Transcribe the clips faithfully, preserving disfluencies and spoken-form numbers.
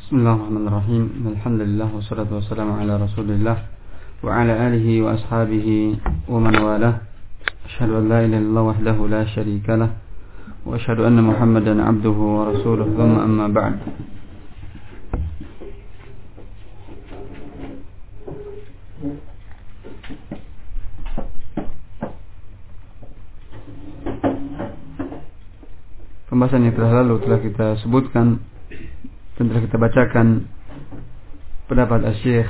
Bismillahirrahmanirrahim. Alhamdulillah wassalatu wassalamu ala Rasulillah wa ala alihi wa ashabihi wa man walah. Asyhadu an la ilaha illallah wahdahu la syarika lah wa asyhadu anna Muhammadan abduhu wa rasuluh. Thumma amma ba'd. Pembahasan yang telah lalu telah kita sebutkan dan telah kita bacakan pendapat Asy-Syaikh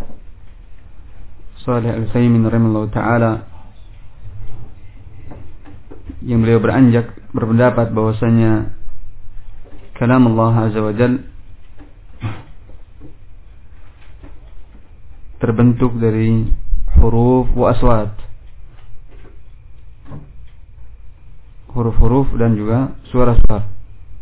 Shalih Al-Utsaimin rahimahullah ta'ala, yang beliau beranjak berpendapat bahwasanya kalam Allah Azza wa Jalla terbentuk dari huruf wa aswat, huruf-huruf dan juga suara-suara.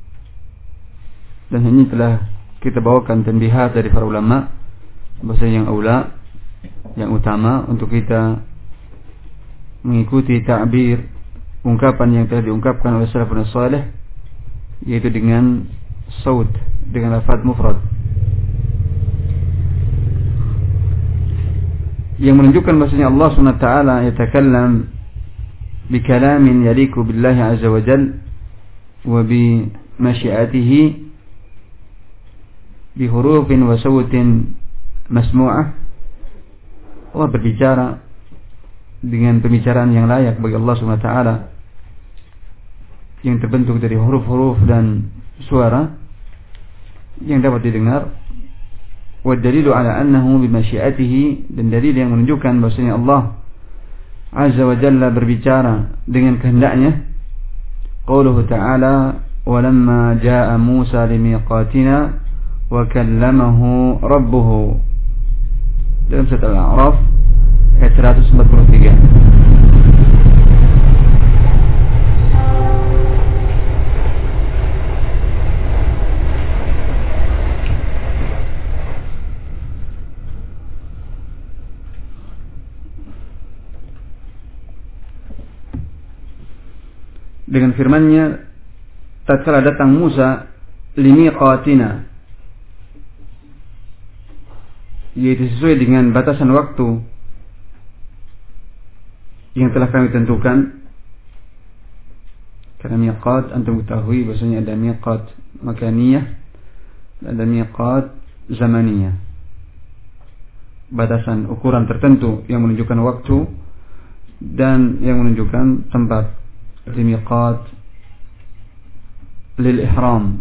Dan ini telah kita bawakan tanbihat dari para ulama bahwa yang aula, yang utama untuk kita mengikuti ta'bir ungkapan yang telah diungkapkan oleh salafun salih, yaitu dengan saut, dengan lafaz mufrad, yang menunjukkan bahwasanya Allah Subhanahu wa taala yatakallam bikalamin yaliku billahi azza wa jalla wa bi masyiatihi bihurufin wa sawtin masmu'ah. Allah berbicara dengan pembicaraan yang layak bagi Allah Subhanahu wa taala, yang terbentuk dari huruf-huruf dan suara yang dapat didengar. Wa dalilu ala annahu bi masyiatihi, dan dalil yang menunjukkan bahwasanya Allah Azza wa Jalla berbicara dengan kehendaknya. Qauluhu ta'ala, walamma jaa Musa limiqatina wa kallamahu rabbuhu, dalam surat Al-A'raf ayat seratus empat puluh tiga. Dengan firman-Nya, tatkala datang Musa limiqatina, yaitu sesuai dengan batasan waktu yang telah kami tentukan. Karena miqat, antum ketahui bahwasanya ada miqat makaniyah dan ada miqat zamaniyah, batasan ukuran tertentu yang menunjukkan waktu dan yang menunjukkan tempat. Miqat lil ihram,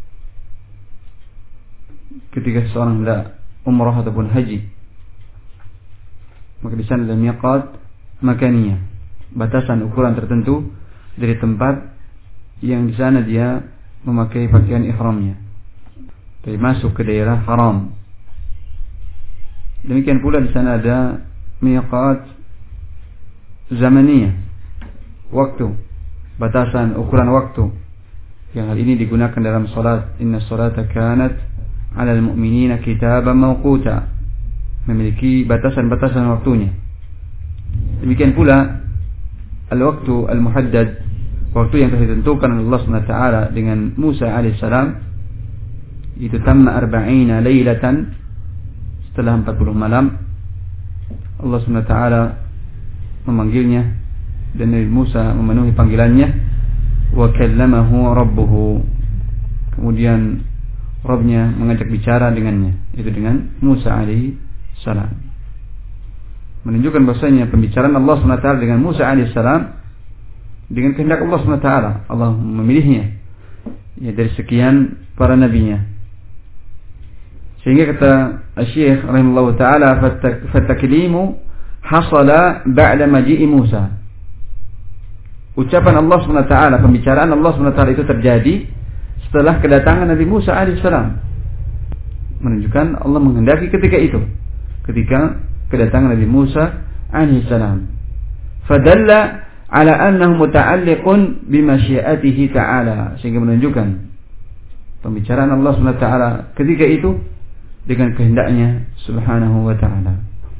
ketika seseorang hendak umrah ataupun haji, maka di sana ada miqat makaniyah, batasan ukuran tertentu dari tempat yang di sana dia memakai pakaian ihramnya, jadi masuk ke daerah haram. Demikian pula di sana ada miqat zamaniyah, waktu, batasan ukuran waktu, yang hal ini digunakan dalam salat. Inna salata kanat 'alal mu'minina kitaban mawquta, memiliki batasan-batasan waktunya. Demikian pula al-waktu al-muhaddad, waktu yang telah ditentukan oleh Allah Subhanahu wa taala dengan Musa alaihissalam, itu tamma arba'ina lailatan, setelah empat puluh malam Allah Subhanahu wa taala memanggilnya dan Nabi Musa memenuhi panggilannya. Wa kallamahu rabbuhu, kemudian Rabbnya mengajak bicara dengannya, itu dengan Musa alaihi salam, menunjukkan bahwasanya pembicaraan Allah subhanahu wa taala dengan Musa alaihi salam dengan kehendak Allah subhanahu wa taala. Allah memilihnya ya dari sekian para nabinya, sehingga kata Asy-Syaikh rahimahullah taala, fataklimu hasala ba'da maji'i Musa, ucapan Allah subhanahu wa taala, pembicaraan Allah subhanahu wa taala itu terjadi setelah kedatangan Nabi Musa alaihissalam, menunjukkan Allah menghendaki ketika itu, ketika kedatangan Nabi Musa alaihissalam. Fadalla ala annahu muta'alliqun bimasyiatihi ta'ala, sehingga menunjukkan pembicaraan Allah subhanahu wa taala ketika itu dengan kehendaknya subhanahu wa ta'ala.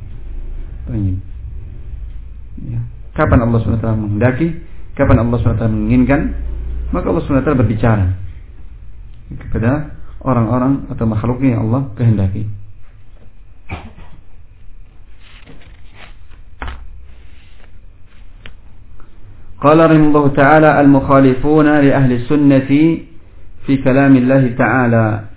Ya. Kapan Allah subhanahu wa taala menghendaki, kapan Allah subhanahu wa taala menginginkan, maka Allah subhanahu wa taala berbicara kepada orang-orang atau makhluknya yang Allah kehendaki. Qala rahimahullahu ta'ala al-mukhalifuna li ahli sunnati fi kalamillahi ta'ala.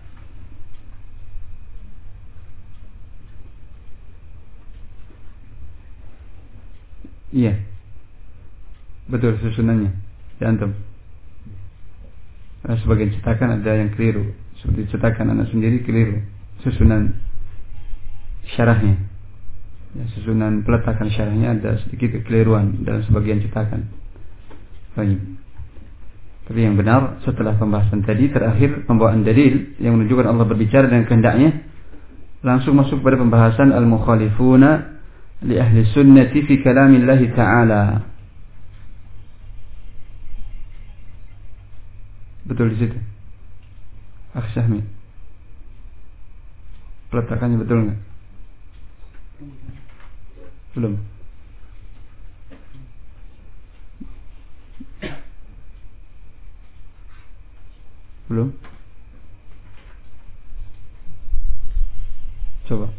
Iya, betul susunannya di antum. Sebagian cetakan ada yang keliru, seperti cetakan anak sendiri keliru susunan syarahnya. Ya, susunan peletakan syarahnya ada sedikit kekeliruan dalam sebagian cetakan. Baik. Tapi yang benar setelah pembahasan tadi terakhir pembawaan dalil yang menunjukkan Allah berbicara dengan kehendaknya, langsung masuk pada pembahasan al-mukhalifuna li ahli sunnati fi kalamillahi ta'ala. Betul di situ, Akh Syahmi. Peletakannya betul enggak? Belum. Belum. Coba.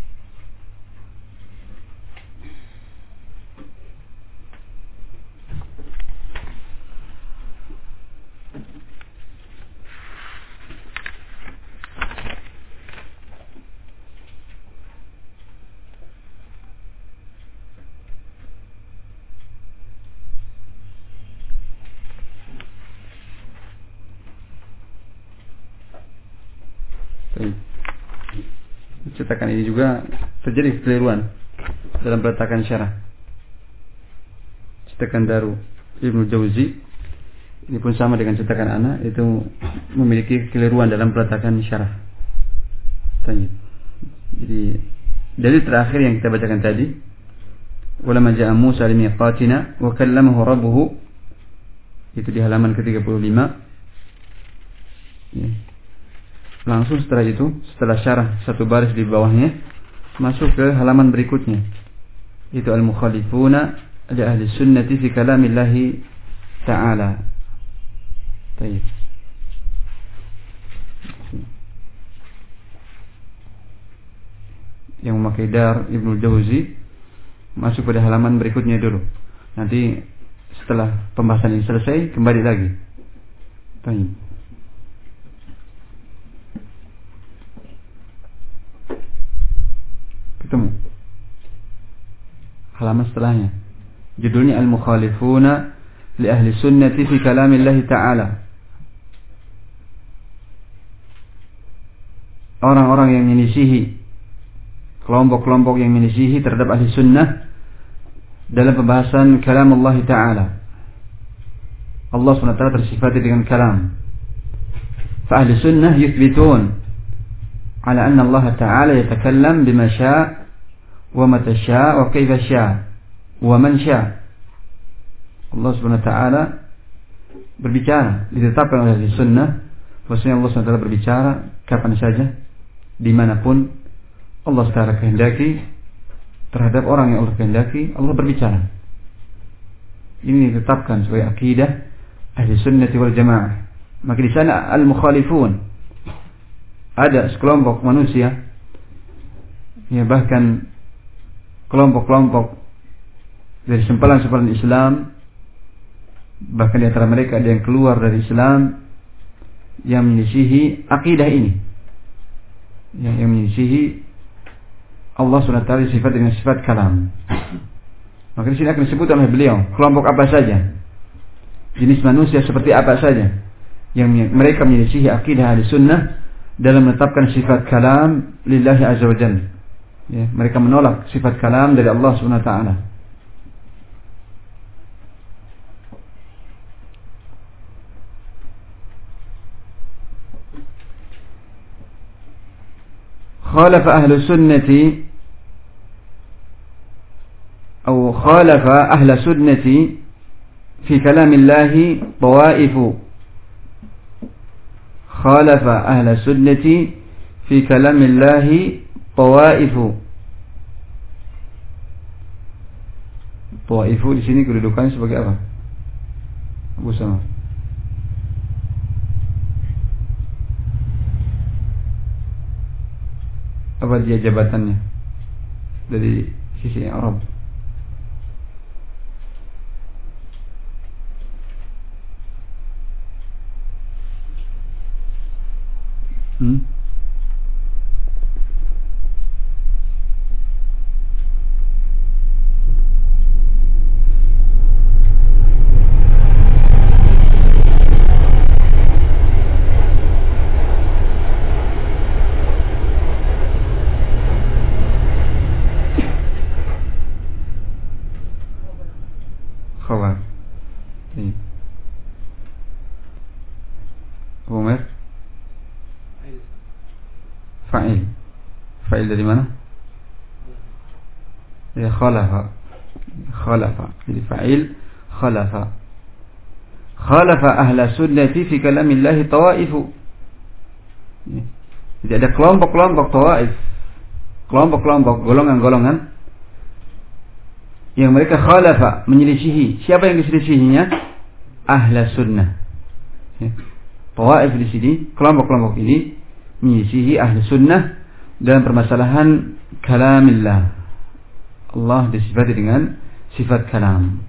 Cetakan ini juga terjadi kekeliruan dalam peletakan syarah. Cetakan Daru Ibnu Jauzi ini pun sama dengan cetakan ana, itu memiliki kekeliruan dalam peletakan syarah. Jadi dalil terakhir yang kita bacakan tadi, walamma ja'a Musa limiqatina wa kallamahu rabbuhu, itu di halaman ke tiga puluh lima. Ya. Langsung setelah itu, setelah syarah satu baris di bawahnya, masuk ke halaman berikutnya. Itu al-mukhalifuna li ahli sunnati fi kalamillahi ta'ala. Baik. Yang memakai Dar Ibnu Jauzi masuk pada halaman berikutnya dulu. Nanti setelah pembahasan ini selesai kembali lagi. Baik. Ketemu halaman setelahnya, judulnya al-mukhalifuna li ahli sunnati fi kalamillahi ta'ala. Orang-orang yang menyisihi, kelompok-kelompok yang menyisihi terhadap ahli sunnah dalam pembahasan kalam Allah Ta'ala. Allah subhanahu wa ta'ala tersifati dengan kalam. Fa ahli sunnah yuthbitun على أن الله تعالى يتكلم بما شاء ومتى شاء وكيف شاء ومن شاء. Allah subhanahu wa ta'ala berbicara, ditetapkan oleh sunnah bahwasanya Allah subhanahu wa ta'ala berbicara kapan saja, dimanapun Allah secara kehendaki terhadap orang yang Allah kehendaki, Allah berbicara. Ini ditetapkan sebagai akidah ahli sunnati wal jamaah. Maka di sana al-mukhalifun, ada sekelompok manusia, ya bahkan kelompok-kelompok dari sempalan-sempalan Islam, bahkan di antara mereka ada yang keluar dari Islam yang menyisihi akidah ini, ya, yang menyisihi Allah subhanahu wa ta'ala sifat dengan sifat kalam. Maka di sini akan disebut oleh beliau kelompok apa saja, jenis manusia seperti apa saja yang mereka menyisihi akidah ahli sunnah dalam menetapkan sifat kalam lillahi azza wa jalla. Ya, mereka menolak sifat kalam dari Allah subhanahu wa ta'ala. خالف أهل السنة أو خالف أهل السنة في كلام الله طوائف خالف أهل السنة في كلام الله طوائف. طوائف di sini kedudukannya sebagai apa? Abu Sama. apa dia jabatannya dari sisi Arab? Hmm? Khabar. Ini. Umar. Fa'il. Fa'il dari mana? Ya khalafa. Khalafa. Jadi fa'il khalafa. Khalafa ahla sunnati fi kalamillahi tawaifu. Ya. Jadi ada kelompok-kelompok tawaif. Kelompok-kelompok, golongan-golongan yang mereka khalafa, menyelisihi. Siapa yang diselisihinya? Ahla sunnah. Ya. Tawaif di sini, kelompok-kelompok ini menyelisihi ahli sunnah dalam permasalahan kalamillah. Allah disifati dengan sifat kalam.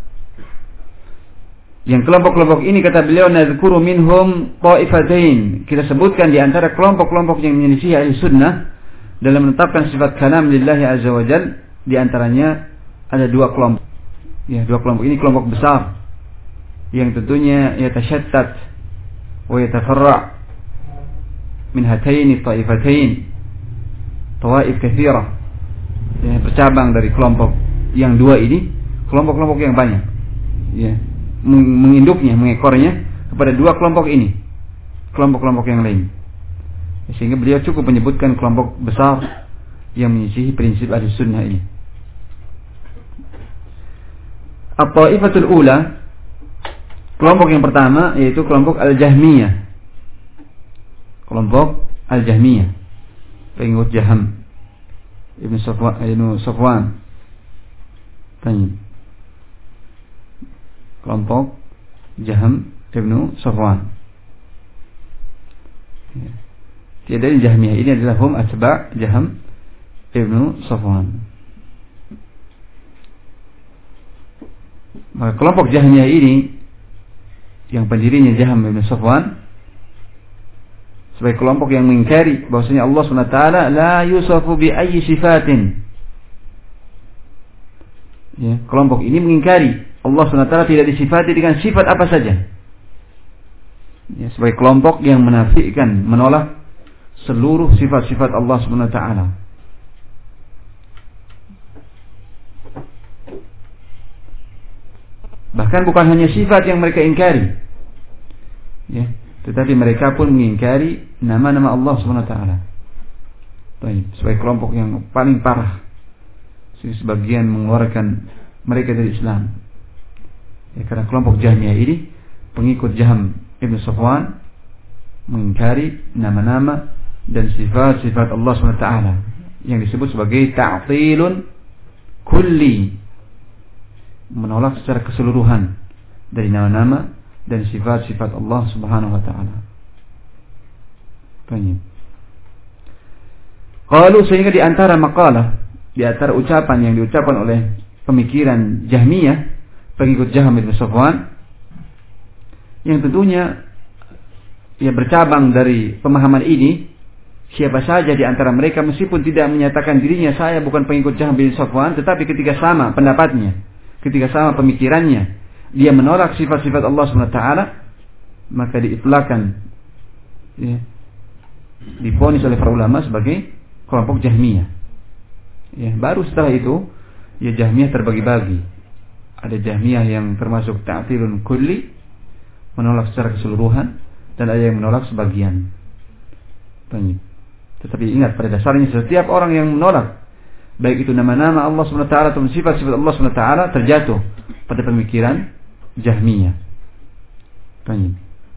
Yang kelompok-kelompok ini kata beliau nadzkuru minhum ta'ifatain. Kita sebutkan di antara kelompok-kelompok yang menyelisihi ahli sunnah dalam menetapkan sifat kalam lillahi azza wa jal, di antaranya ada dua kelompok. Ya, dua kelompok ini kelompok besar yang tentunya yatashattat wa yatafarra' min hataini ta'ifatain, tawaif katsirah, ya, bercabang dari kelompok yang dua ini, kelompok-kelompok yang banyak, ya, menginduknya, mengekornya kepada dua kelompok ini, kelompok-kelompok yang lain. Sehingga beliau cukup menyebutkan kelompok besar yang menyisihi prinsip ahli sunnah ini. At-ta'ifatul ula, kelompok yang pertama yaitu kelompok Al-Jahmiyah. Kelompok Al-Jahmiyah, pengikut Jaham Ibn Safwan, Ibn Safwan. Tanya. Kelompok Jaham Ibn Safwan. Ya. Tiada yang Jahmiyah ini adalah hum atba' Jaham Ibn Safwan. Maka kelompok Jahmiyah ini yang pendirinya Jaham Ibn Safwan sebagai kelompok yang mengingkari bahwasanya Allah subhanahu wa taala la yusafu bi ayyi sifatin. Ya, kelompok ini mengingkari Allah subhanahu wa taala tidak disifati dengan sifat apa saja. Ya, sebagai kelompok yang menafikan, menolak seluruh sifat-sifat Allah subhanahu wa taala. Bahkan bukan hanya sifat yang mereka ingkari, ya, tetapi mereka pun mengingkari nama-nama Allah subhanahu wa taala. Baik, sebagai kelompok yang paling parah, sebagian mengeluarkan mereka dari Islam. Ya, karena kelompok Jahmiyah ini pengikut Jaham Ibn Safwan mengingkari nama-nama dan sifat-sifat Allah subhanahu wa taala yang disebut sebagai ta'tilun kulli, menolak secara keseluruhan dari nama-nama dan sifat-sifat Allah subhanahu wa ta'ala. Qalu, sehingga di antara makalah, di antara ucapan yang diucapkan oleh pemikiran Jahmiyah, pengikut Jaham bin Safwan, yang tentunya ia bercabang dari pemahaman ini, siapa saja di antara mereka meskipun tidak menyatakan dirinya saya bukan pengikut Jaham bin Safwan, tetapi ketika sama pendapatnya, ketika sama pemikirannya, dia menolak sifat-sifat Allah subhanahu wa taala, maka diitlaqkan, ya, divonis oleh para ulama sebagai kelompok Jahmiyah. Ya, baru setelah itu, ya, Jahmiyah terbagi-bagi. Ada Jahmiyah yang termasuk ta'tilun kulli, menolak secara keseluruhan, dan ada yang menolak sebagian. Banyak. Tetapi ingat, pada dasarnya setiap orang yang menolak, baik itu nama-nama Allah subhanahu wa taala atau sifat-sifat Allah subhanahu wa taala, terjatuh pada pemikiran Jahmiyah. Tanya.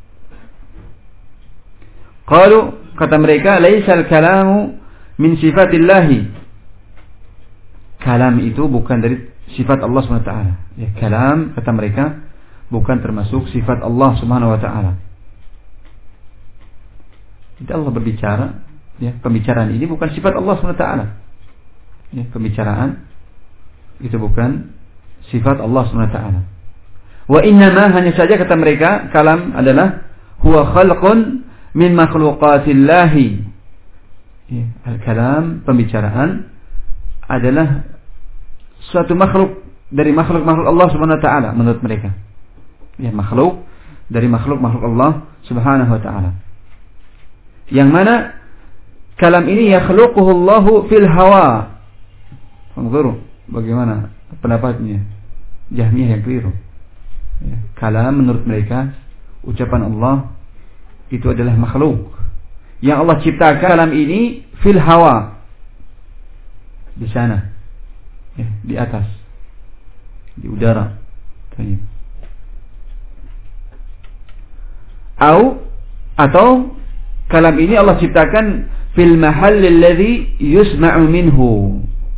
Qalu, kata mereka, laisal kalamu min sifatillahi. Kalam itu bukan dari sifat Allah subhanahu wa taala. Ya, kalam, kata mereka, bukan termasuk sifat Allah subhanahu wa taala. Jadi Allah berbicara, Ya, pembicaraan ini bukan sifat Allah subhanahu wa taala. Ya, pembicaraan itu bukan sifat Allah subhanahu wa taala. Wa innama, hanya saja kata mereka, kalam adalah huwa khalqun min makhluqatillahi. Ya, al-kalam, pembicaraan adalah suatu makhluk dari makhluk-makhluk Allah subhanahu wa ta'ala menurut mereka. Ya, makhluk dari makhluk-makhluk Allah subhanahu wa ta'ala. Yang mana kalam ini yakhluquhu Allahu fil hawa. Anzuru bagaimana pendapatnya Jahmiyah yang keliru. Ya, kalam menurut mereka, ucapan Allah itu adalah makhluk yang Allah ciptakan. Kalam ini fil hawa, di sana, ya, di atas, di udara. Au, atau kalam ini Allah ciptakan fil mahall alladhi yusma'u minhu.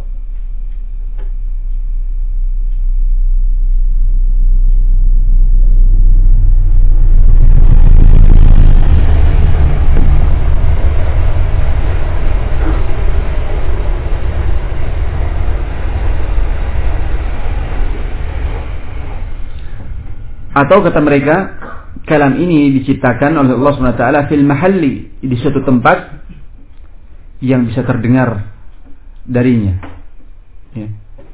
Atau kata mereka, kalam ini diciptakan oleh Allah subhanahu wa taala fil mahalli, di suatu tempat yang bisa terdengar darinya. Ya.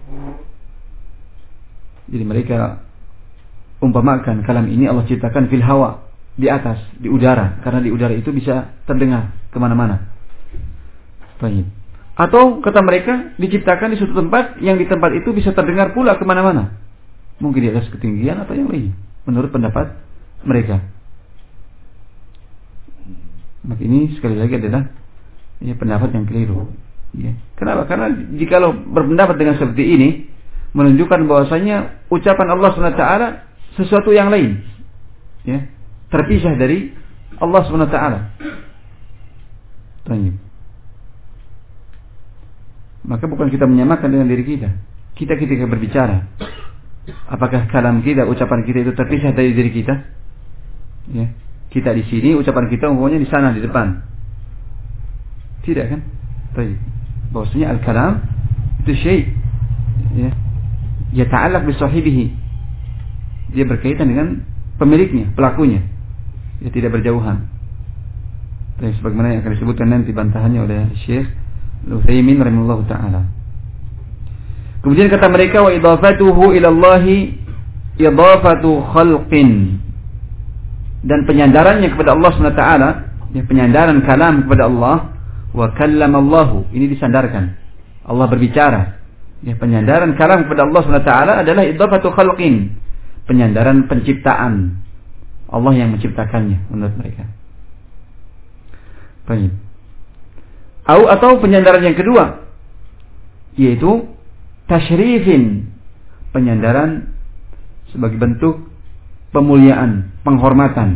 Jadi mereka umpamakan kalam ini Allah ciptakan fil hawa, di atas, di udara, karena di udara itu bisa terdengar kemana-mana. Baik. Atau kata mereka diciptakan di suatu tempat yang di tempat itu bisa terdengar pula kemana-mana, mungkin di atas ketinggian atau yang lain, menurut pendapat mereka. Maka ini sekali lagi adalah ya, pendapat yang keliru. Ya. Kenapa? Karena jikalau berpendapat dengan seperti ini, menunjukkan bahwasanya ucapan Allah subhanahu wa taala sesuatu yang lain, ya, terpisah dari Allah subhanahu wa taala. Tanya. Maka bukan kita menyamakan dengan diri kita. Kita ketika berbicara, apakah kalam kita, ucapan kita itu terpisah dari diri kita? Ya, kita di sini, ucapan kita umumnya di sana di depan. Tidak kan? Baik. Bahwasanya al-kalam itu syai', ya, yata'allaq bi sahibihi. Dia berkaitan dengan pemiliknya, pelakunya. Dia tidak berjauhan. Baik, sebagaimana yang akan disebutkan nanti bantahannya oleh Syekh Al-Utsaimin rahimahullahu taala. Kemudian kata mereka, wa idafatuhu ila Allah idafatu khalqin. Dan penyandarannya kepada Allah subhanahu wa taala, ya, penyandaran kalam kepada Allah, wa kallama Allah, ini disandarkan. Allah berbicara. Ya, penyandaran kalam kepada Allah subhanahu wa taala adalah idafatu khalqin, penyandaran penciptaan. Allah yang menciptakannya menurut mereka. Baik. Au, atau penyandaran yang kedua, yaitu tasyrifin, penyandaran sebagai bentuk pemuliaan, penghormatan.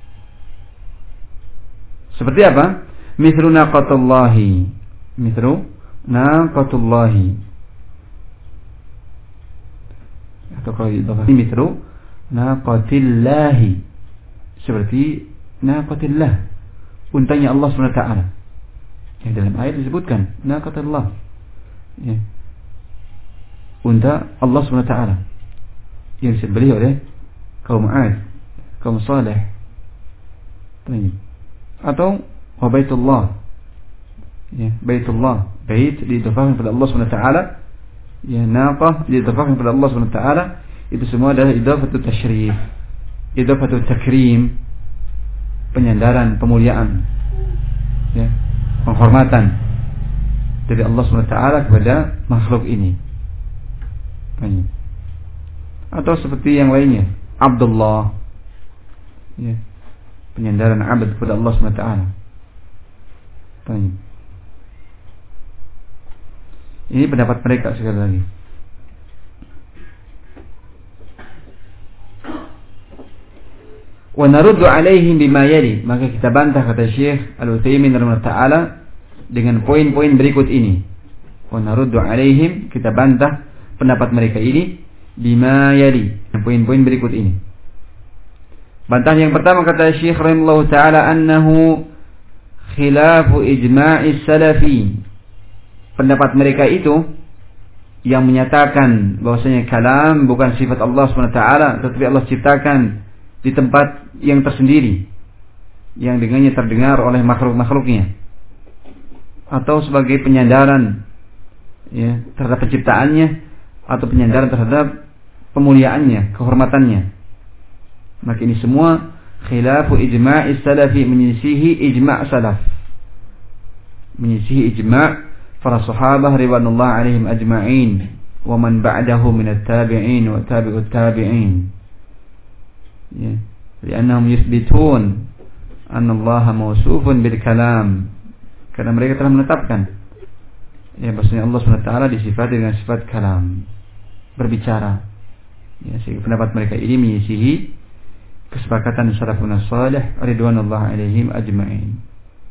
Seperti apa? Mithlu naqatullahi, mithlu naqatullahi, atau kalau didhafari mithlu naqatillahi, seperti naqatillah, untanya Allah subhanahu wa taala. Yang dalam ayat disebutkan naqatullah, ya, unta Allah subhanahu wa taala yang disembelih oleh kaum Ad, kaum Saleh. Atau wa baitullah, ya, baitullah, bait diidhafahkan kepada Allah subhanahu wa taala, ya, naqah diidhafahkan kepada Allah subhanahu wa taala. Itu semua adalah idhafatu tasyrif, idhafatu takrim, penyandaran, pemuliaan, ya, penghormatan dari Allah subhanahu wa taala kepada makhluk ini. Banyak. Atau seperti yang lainnya, Abdullah, ya, penyandaran abad kepada Allah subhanahu wa taala. Banyak. Ini pendapat mereka sekali lagi. Wa naruddu alaihim bima yali, maka kita bantah, kata Syekh Al-Utsaimin rahimahullah taala, dengan poin-poin berikut ini. Wa naruddu alaihim, kita bantah pendapat mereka ini bima yali, poin-poin berikut ini. Bantahan yang pertama, kata Syekh rahimahullah taala, annahu khilafu ijma'is salafi. Pendapat mereka itu yang menyatakan bahwasanya kalam bukan sifat Allah subhanahu wa taala, tetapi Allah ciptakan di tempat yang tersendiri, yang dengannya terdengar oleh makhluk-makhluknya, atau sebagai penyandaran ya, terhadap penciptaannya, atau penyandaran terhadap pemuliaannya, kehormatannya. Maka ini semua khilafu ijma'is salafi, menyisihi ijma' salaf, menyisihi ijma' para sahabah ridwanullah alaihim ajma'in wa man ba'dahu minat tabi'in wa tabi'ut tabi'in, ya, li'annahum yuthbitun anna Allah mawsufun bil kalam, karena mereka telah menetapkan ya bahwasanya Allah subhanahu wa taala disifati dengan sifat kalam, berbicara. Ya, sehingga pendapat mereka ini menyisihi kesepakatan salafun salih ridwanullah alaihim ajma'in.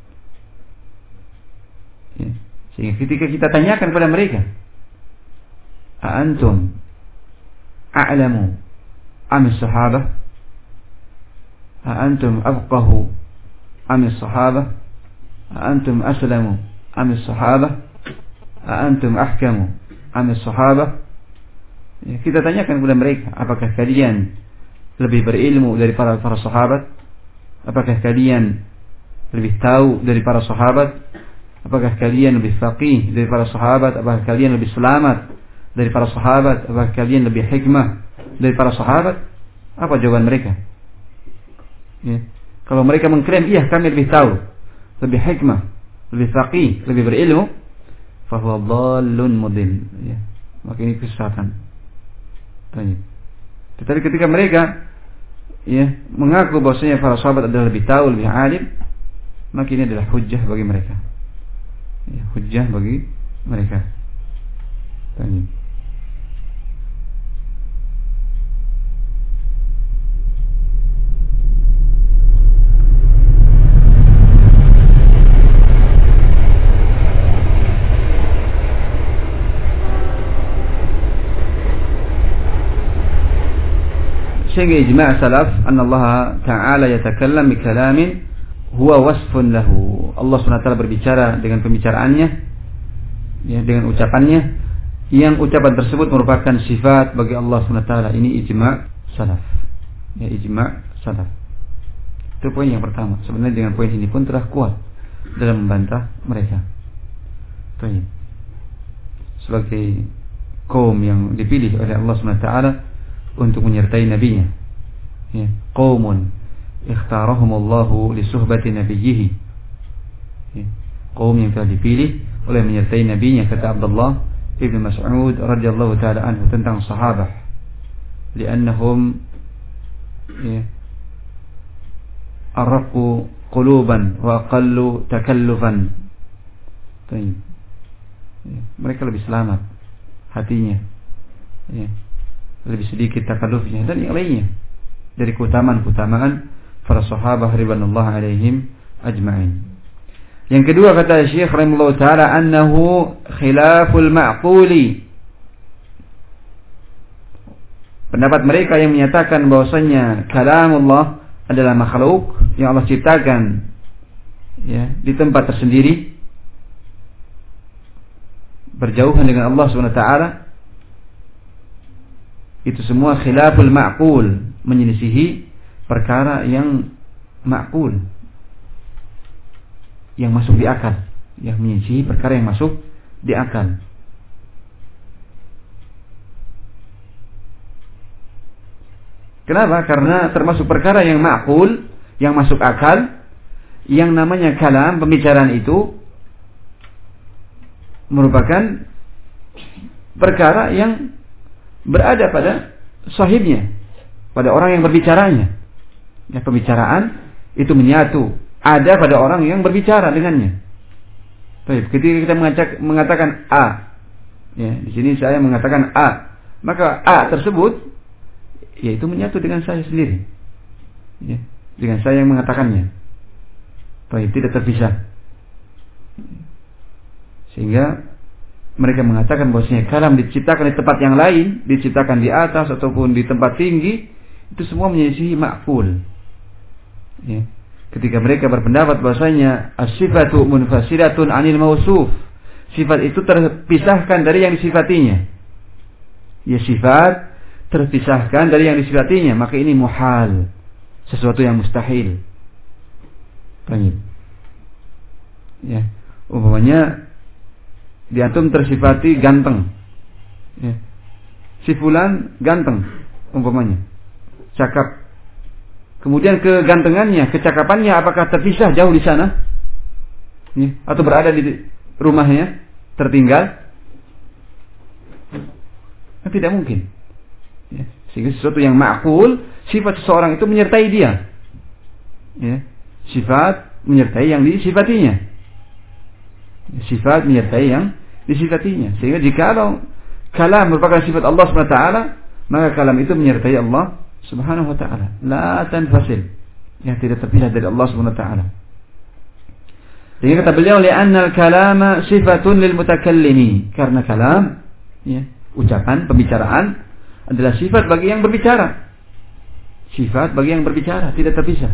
Ya. Sehingga ketika kita tanyakan kepada mereka, a antum a'lamu amis sahabah, a antum afqahu amis sahabah, a antum aslamu amis sahabah, a antum ahkamu amis sahabah. Ya, kita tanyakan kepada mereka, apakah kalian lebih berilmu dari para para sahabat? Apakah kalian lebih tahu dari para sahabat? Apakah kalian lebih faqih dari para sahabat? Apakah kalian lebih selamat dari para sahabat? Apakah kalian lebih hikmah dari para sahabat? Apa jawaban mereka? Ya. Kalau mereka mengklaim, iya kami lebih tahu, lebih hikmah, lebih faqih, lebih berilmu, fahuwa dhallun mudil. Ya. Maka ini kesesatan. Tetapi ketika mereka ya mengaku bahwasanya para sahabat adalah lebih tahu, lebih alim, maka ini adalah hujjah bagi mereka. Ya, hujjah bagi mereka. Tanya. Sehingga ijma' salaf anna Allah Ta'ala yatakallam bi kalamin huwa wasfun lahu. Allah subhanahu wa taala berbicara dengan pembicaraannya, ya, dengan ucapannya, yang ucapan tersebut merupakan sifat bagi Allah subhanahu wa taala. Ini ijma' salaf. Ya, ijma' salaf. Itu poin yang pertama. Sebenarnya dengan poin ini pun telah kuat dalam membantah mereka. Baik. Sebagai kaum yang dipilih oleh Allah subhanahu wa taala untuk menyertai nabinya. Ya, qaumun ikhtarahumullahu li suhbati nabiyhi. Ya, kaum yang telah dipilih oleh menyertai nabinya, kata Abdullah Ibn Mas'ud radhiyallahu taala anhu tentang sahabat, li'annahum ya arqu quluban wa aqallu takallufan. Ya, mereka lebih selamat hatinya, ya, lebih sedikit takallufnya dan yang lainnya dari keutamaan-keutamaan para sahabat ridwanullah alaihim ajma'in. Yang kedua kata Syekh rahimahullah taala annahu khilaful ma'quli. Pendapat mereka yang menyatakan bahwasanya kalamullah adalah makhluk yang Allah ciptakan ya di tempat tersendiri, berjauhan dengan Allah subhanahu wa taala, itu semua khilaful ma'qul, menyelisihi perkara yang ma'qul, yang masuk di akal, yang menyelisihi perkara yang masuk di akal. Kenapa? Karena termasuk perkara yang ma'qul, yang masuk akal, yang namanya kalam, pembicaraan itu merupakan perkara yang berada pada sahibnya, pada orang yang berbicaranya. Ya, pembicaraan itu menyatu, ada pada orang yang berbicara dengannya. Baik, ketika kita mengatakan A, ya, di sini saya mengatakan A, maka A tersebut yaitu menyatu dengan saya sendiri, ya, dengan saya yang mengatakannya. Baik, tidak terpisah. Sehingga mereka mengatakan bahwasanya kalam diciptakan di tempat yang lain, diciptakan di atas ataupun di tempat tinggi, itu semua menyelisihi ma'qul. Ya. ketika mereka berpendapat bahwasanya as-sifatu munfasilatun 'anil mausuf. Sifat itu terpisahkan dari yang disifatinya. Ya, sifat terpisahkan dari yang disifatinya, maka ini muhal, sesuatu yang mustahil. Baik. Ya, umpamanya di antum tersifati ganteng. Ya. Si fulan ganteng umpamanya. Cakap. Kemudian kegantengannya, kecakapannya apakah terpisah jauh di sana? Ya. Atau berada di rumahnya tertinggal? Nah, tidak mungkin. Ya. Sehingga sesuatu yang ma'qul, sifat seseorang itu menyertai dia. Ya. Sifat menyertai yang disifatinya. Sifat menyertai yang disifatinya. Sehingga jikalau kalam merupakan sifat Allah subhanahu wa taala, maka kalam itu menyertai Allah subhanahu wa taala. La tanfasil. Yang tidak terpisah dari Allah subhanahu wa taala. Jadi kata beliau, li'anna al-kalama sifatun lil mutakallimi. Karena kalam, ya, ucapan, pembicaraan adalah sifat bagi yang berbicara. Sifat bagi yang berbicara, tidak terpisah.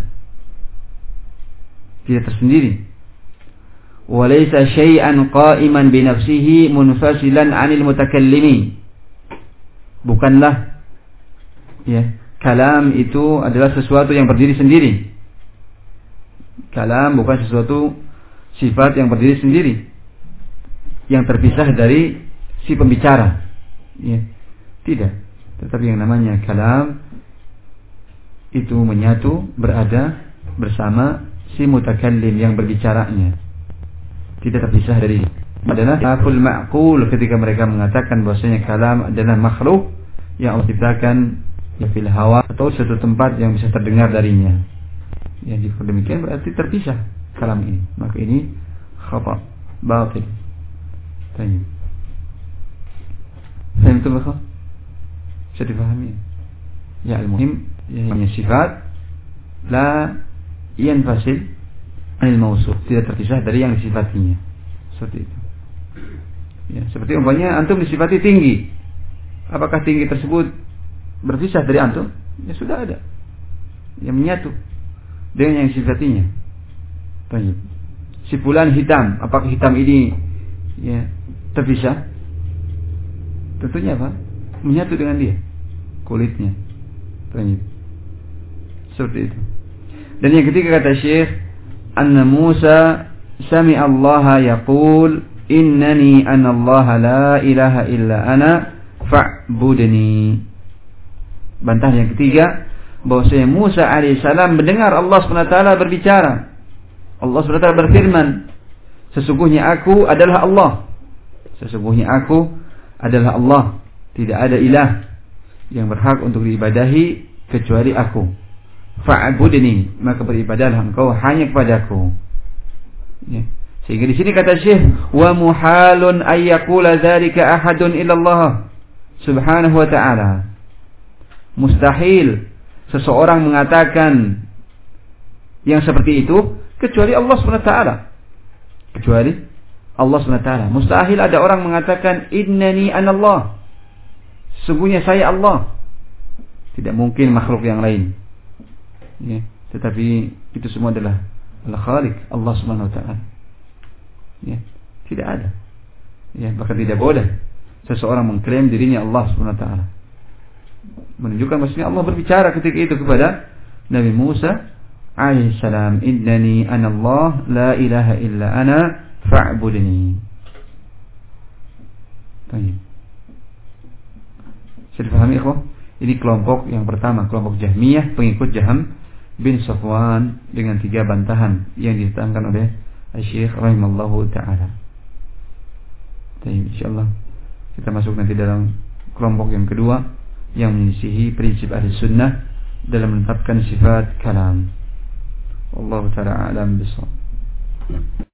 Tidak tersendiri. Wa laysa syai'an qa'iman bi nafsihi munfasilan 'anil mutakallimi. Bukanlah, ya, kalam itu adalah sesuatu yang berdiri sendiri. Kalam bukan sesuatu sifat yang berdiri sendiri, yang terpisah dari si pembicara. Ya, tidak. Tetapi yang namanya kalam itu menyatu, berada bersama si mutakallim yang berbicaranya. Tidak terpisah dari adalah akul ma'qul ketika mereka mengatakan bahwasanya kalam adalah makhluk yang Allah ciptakan ya fil hawa atau suatu tempat yang bisa terdengar darinya. Ya, jika demikian berarti terpisah kalam ini. Maka ini khata, batil. Baik. Faham itu betul? Bisa difahami? Ya, al-muhim yang sifat la yanfasil anil mausuf, tidak terpisah dari yang disifatinya. Seperti itu. Ya, seperti umpamanya antum disifati tinggi. Apakah tinggi tersebut berpisah dari antum? Ya sudah ada yang menyatu dengan yang disifatinya. Baik. Si fulan hitam, apakah hitam ini ya terpisah? Tentunya apa? Menyatu dengan dia, kulitnya. Baik. Seperti itu. Dan yang ketiga kata Syekh, anna Musa sami Allah yaqul innani ana Allah la ilaha illa ana fa'budni. Bantahan yang ketiga, bahwasanya Musa alaihissalam mendengar Allah subhanahu wa taala berbicara. Allah subhanahu wa taala berfirman, sesungguhnya aku adalah Allah. Sesungguhnya aku adalah Allah. Tidak ada ilah yang berhak untuk diibadahi kecuali aku. Fa'budni, maka beribadahlah engkau hanya kepadaku. Ya. Sehingga di sini kata Syekh, wa muhalun ayyakula dzalika ahadun illallah subhanahu wa ta'ala. Mustahil seseorang mengatakan yang seperti itu kecuali Allah subhanahu wa ta'ala. Kecuali Allah subhanahu wa ta'ala. Mustahil ada orang mengatakan innani anallah, sesungguhnya saya Allah. Tidak mungkin makhluk yang lain. Ya, tetapi itu semua adalah Al-Khaliq, Allah Subhanahu wa taala. Ya, tidak ada. Ya, bahkan tidak boleh seseorang mengklaim dirinya Allah Subhanahu wa taala. Menunjukkan maksudnya Allah berbicara ketika itu kepada Nabi Musa alaihissalam, innani ana Allah la ilaha illa ana fa'budni. Baik. Sudah dipahami ikhwah? Ini kelompok yang pertama, kelompok Jahmiyah, pengikut Jaham bin Safwan, dengan tiga bantahan yang ditetapkan oleh Syekh rahimallahu taala. Baik, insyaallah kita masuk nanti dalam kelompok yang kedua yang menyisihi prinsip ahli sunnah dalam menetapkan sifat kalam. Wallahu taala alam bisawab.